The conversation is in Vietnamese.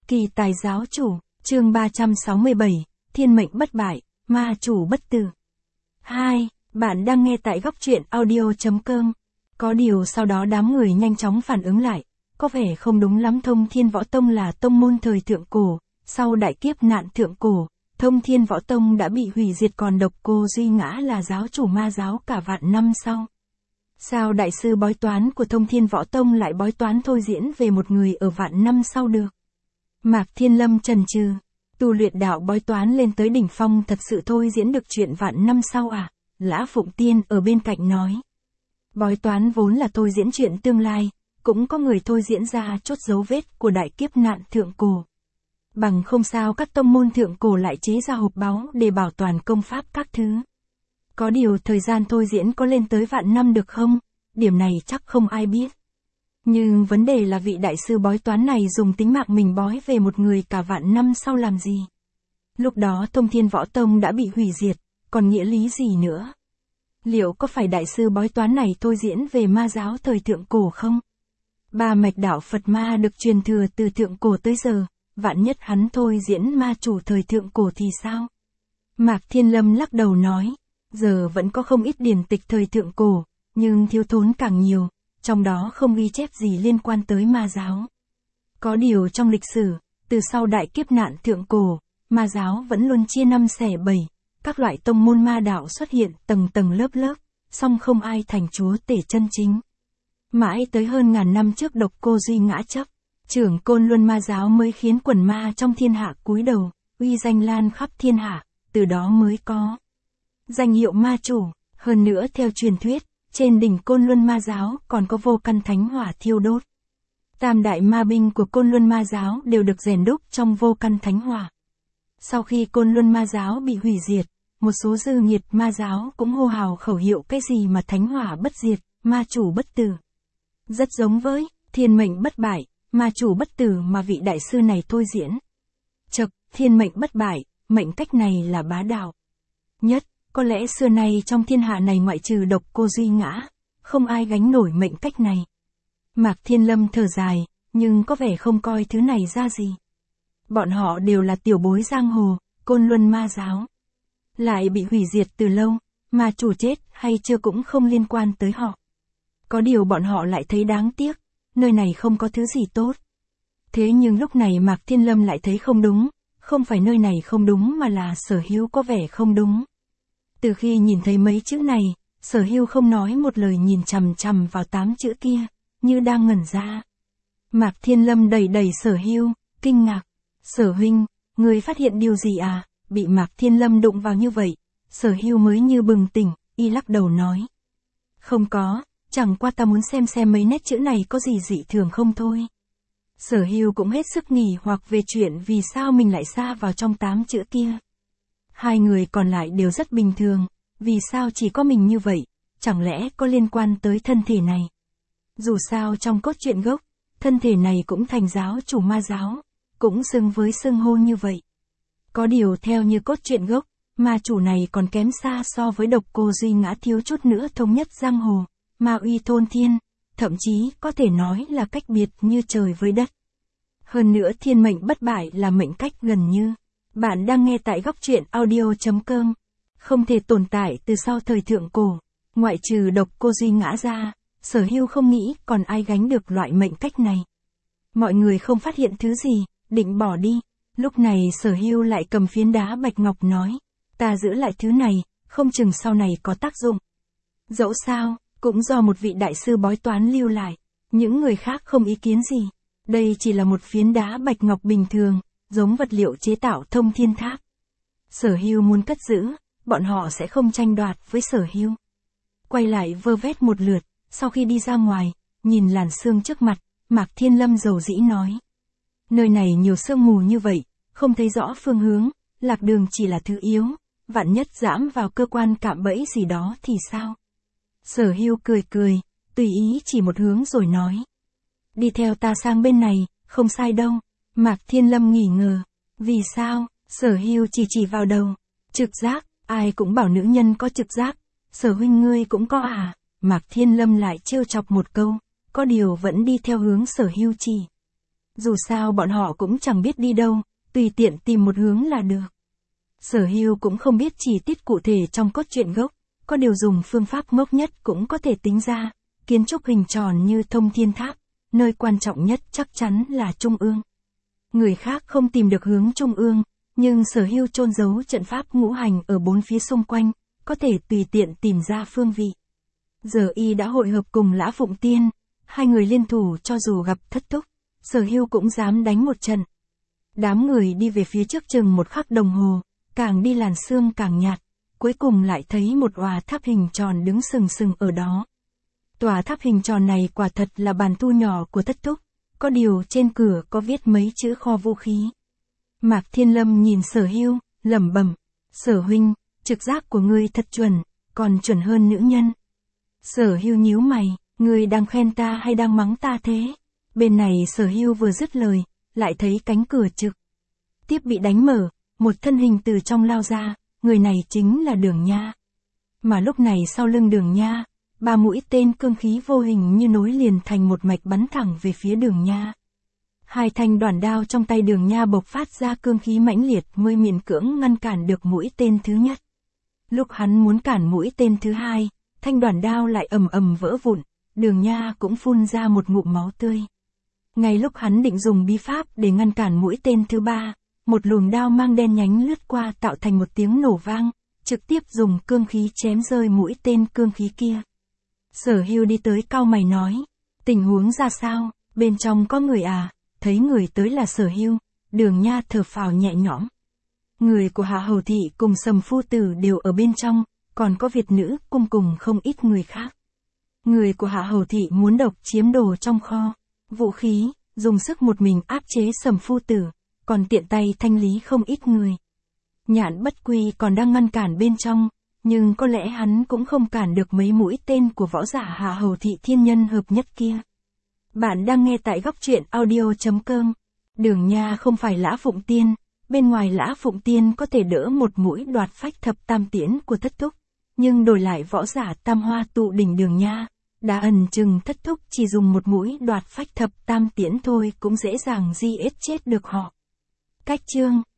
Kỳ tài giáo chủ, chương 367, thiên mệnh bất bại, ma chủ bất tử. 2. Bạn đang nghe tại góc truyện audio.com. Có điều sau đó đám người nhanh chóng phản ứng lại, có vẻ không đúng lắm. Thông Thiên Võ Tông là tông môn thời thượng cổ, sau đại kiếp nạn thượng cổ, Thông Thiên Võ Tông đã bị hủy diệt, còn Độc Cô Duy Ngã là giáo chủ ma giáo cả vạn năm sau. Sao đại sư bói toán của Thông Thiên Võ Tông lại bói toán thôi diễn về một người ở vạn năm sau được? Mạc Thiên Lâm chần chừ, tu luyện đạo bói toán lên tới đỉnh phong thật sự thôi diễn được chuyện vạn năm sau à? Lã Phụng Tiên ở bên cạnh nói. Bói toán vốn là thôi diễn chuyện tương lai, cũng có người thôi diễn ra chốt dấu vết của đại kiếp nạn thượng cổ. Bằng không sao các tông môn thượng cổ lại chế ra hộp báu để bảo toàn công pháp các thứ. Có điều thời gian thôi diễn có lên tới vạn năm được không? Điểm này chắc không ai biết. Nhưng vấn đề là vị đại sư bói toán này dùng tính mạng mình bói về một người cả vạn năm sau làm gì? Lúc đó Thông Thiên Võ Tông đã bị hủy diệt, còn nghĩa lý gì nữa? Liệu có phải đại sư bói toán này thôi diễn về ma giáo thời thượng cổ không? Ba mạch đạo Phật ma được truyền thừa từ thượng cổ tới giờ, vạn nhất hắn thôi diễn ma chủ thời thượng cổ thì sao? Mạc Thiên Lâm lắc đầu nói, giờ vẫn có không ít điển tịch thời thượng cổ, nhưng thiếu thốn càng nhiều, trong đó không ghi chép gì liên quan tới ma giáo. Có điều trong lịch sử, từ sau đại kiếp nạn thượng cổ, ma giáo vẫn luôn chia năm xẻ bảy, các loại tông môn ma đạo xuất hiện tầng tầng lớp lớp, song không ai thành chúa tể chân chính. Mãi tới hơn ngàn năm trước Độc Cô Duy Ngã chấp trưởng Côn Luân ma giáo mới khiến quần ma trong thiên hạ cúi đầu, uy danh lan khắp thiên hạ, từ đó mới có danh hiệu ma chủ. Hơn nữa theo truyền thuyết, trên đỉnh Côn Luân ma giáo còn có vô căn thánh hỏa thiêu đốt. Tam đại ma binh của Côn Luân ma giáo đều được rèn đúc trong vô căn thánh hỏa. Sau khi Côn Luân ma giáo bị hủy diệt, một số dư nghiệt ma giáo cũng hô hào khẩu hiệu cái gì mà thánh hỏa bất diệt, ma chủ bất tử. Rất giống với thiên mệnh bất bại, ma chủ bất tử mà vị đại sư này thôi diễn. Chậc, thiên mệnh bất bại, mệnh cách này là bá đạo nhất, có lẽ xưa nay trong thiên hạ này ngoại trừ Độc Cô Duy Ngã, không ai gánh nổi mệnh cách này. Mạc Thiên Lâm thở dài, nhưng có vẻ không coi thứ này ra gì. Bọn họ đều là tiểu bối giang hồ, Côn Luân ma giáo lại bị hủy diệt từ lâu, ma chủ chết hay chưa cũng không liên quan tới họ. Có điều bọn họ lại thấy đáng tiếc, nơi này không có thứ gì tốt. Thế nhưng lúc này Mạc Thiên Lâm lại thấy không đúng, không phải nơi này không đúng mà là Sở Hưu có vẻ không đúng. Từ khi nhìn thấy mấy chữ này, Sở Hưu không nói một lời nhìn chằm chằm vào 8 chữ kia, như đang ngẩn ra. Mạc Thiên Lâm đẩy đẩy Sở Hưu, kinh ngạc. Sở huynh, người phát hiện điều gì à? Bị Mạc Thiên Lâm đụng vào như vậy, Sở Hưu mới như bừng tỉnh, y lắc đầu nói. Không có, chẳng qua ta muốn xem mấy nét chữ này có gì dị thường không thôi. Sở Hưu cũng hết sức nghỉ hoặc về chuyện vì sao mình lại sa vào trong 8 chữ kia. Hai người còn lại đều rất bình thường, vì sao chỉ có mình như vậy, chẳng lẽ có liên quan tới thân thể này? Dù sao trong cốt truyện gốc, thân thể này cũng thành giáo chủ ma giáo, cũng xưng với xưng hô như vậy. Có điều theo như cốt truyện gốc, ma chủ này còn kém xa so với Độc Cô Duy Ngã, thiếu chút nữa thống nhất giang hồ, ma uy thôn thiên, thậm chí có thể nói là cách biệt như trời với đất. Hơn nữa thiên mệnh bất bại là mệnh cách gần như. Bạn đang nghe tại góc truyện audio.com. Không thể tồn tại từ sau thời thượng cổ, ngoại trừ Độc Cô Duy Ngã ra, Sở Hưu không nghĩ còn ai gánh được loại mệnh cách này. Mọi người không phát hiện thứ gì, định bỏ đi. Lúc này Sở Hưu lại cầm phiến đá bạch ngọc nói, ta giữ lại thứ này, không chừng sau này có tác dụng. Dẫu sao, cũng do một vị đại sư bói toán lưu lại, những người khác không ý kiến gì. Đây chỉ là một phiến đá bạch ngọc bình thường, giống vật liệu chế tạo Thông Thiên Tháp. Sở Hưu muốn cất giữ, bọn họ sẽ không tranh đoạt với Sở Hưu. Quay lại vơ vét một lượt, sau khi đi ra ngoài, nhìn làn sương trước mặt, Mạc Thiên Lâm dầu dĩ nói. Nơi này nhiều sương mù như vậy, không thấy rõ phương hướng, lạc đường chỉ là thứ yếu, vạn nhất giẫm vào cơ quan cạm bẫy gì đó thì sao? Sở Hưu cười cười, tùy ý chỉ một hướng rồi nói. Đi theo ta sang bên này, không sai đâu. Mạc Thiên Lâm nghỉ ngờ. Vì sao? Sở Hưu chỉ vào đầu. Trực giác, ai cũng bảo nữ nhân có trực giác. Sở huynh ngươi cũng có à? Mạc Thiên Lâm lại trêu chọc một câu, có điều vẫn đi theo hướng Sở Hưu chỉ. Dù sao bọn họ cũng chẳng biết đi đâu, tùy tiện tìm một hướng là được. Sở Hưu cũng không biết chi tiết cụ thể trong cốt truyện gốc, có điều dùng phương pháp ngốc nhất cũng có thể tính ra, kiến trúc hình tròn như Thông Thiên Tháp, nơi quan trọng nhất chắc chắn là Trung ương. Người khác không tìm được hướng Trung ương, nhưng Sở Hưu chôn giấu trận pháp ngũ hành ở bốn phía xung quanh, có thể tùy tiện tìm ra phương vị. Giờ y đã hội hợp cùng Lã Phụng Tiên, hai người liên thủ cho dù gặp thất thúc, Sở Hưu cũng dám đánh một trận. Đám người đi về phía trước chừng một khắc đồng hồ, càng đi làn sương càng nhạt, cuối cùng lại thấy một tòa tháp hình tròn đứng sừng sừng ở đó. Tòa tháp hình tròn này quả thật là bàn thu nhỏ của thất thúc, có điều trên cửa có viết mấy chữ kho vũ khí. Mạc Thiên Lâm nhìn Sở Hưu, lẩm bẩm, Sở huynh, trực giác của ngươi thật chuẩn, còn chuẩn hơn nữ nhân. Sở Hưu nhíu mày, ngươi đang khen ta hay đang mắng ta thế? Bên này Sở Hưu vừa dứt lời, lại thấy cánh cửa trực tiếp bị đánh mở, một thân hình từ trong lao ra, người này chính là Đường Nha. Mà lúc này sau lưng Đường Nha, 3 mũi tên cương khí vô hình như nối liền thành một mạch bắn thẳng về phía Đường Nha. 2 thanh đoản đao trong tay Đường Nha bộc phát ra cương khí mãnh liệt mới miễn cưỡng ngăn cản được mũi tên thứ nhất. Lúc hắn muốn cản mũi tên thứ hai, thanh đoản đao lại ầm ầm vỡ vụn, Đường Nha cũng phun ra một ngụm máu tươi. Ngay lúc hắn định dùng bí pháp để ngăn cản mũi tên thứ ba, một luồng đao mang đen nhánh lướt qua tạo thành một tiếng nổ vang, trực tiếp dùng cương khí chém rơi mũi tên cương khí kia. Sở Hưu đi tới cau mày nói, tình huống ra sao, bên trong có người à? Thấy người tới là Sở Hưu, Đường Nha thở phào nhẹ nhõm. Người của Hạ Hầu Thị cùng Sầm Phu Tử đều ở bên trong, còn có Việt nữ cung cùng không ít người khác. Người của Hạ Hầu Thị muốn độc chiếm đồ trong kho, vũ khí, dùng sức một mình áp chế Sầm Phu Tử, còn tiện tay thanh lý không ít người. Nhạn Bất Quy còn đang ngăn cản bên trong, nhưng có lẽ hắn cũng không cản được mấy mũi tên của võ giả Hạ Hầu Thị thiên nhân hợp nhất kia. Bạn đang nghe tại góc truyện audio.com. Đường Nha không phải Lã Phụng Tiên, bên ngoài Lã Phụng Tiên có thể đỡ một mũi đoạt phách thập tam tiễn của thất thúc, nhưng đổi lại võ giả tam hoa tụ đỉnh Đường Nha, đã ẩn chừng thất thúc chỉ dùng một mũi đoạt phách thập tam tiễn thôi cũng dễ dàng giết chết được họ. Cách chương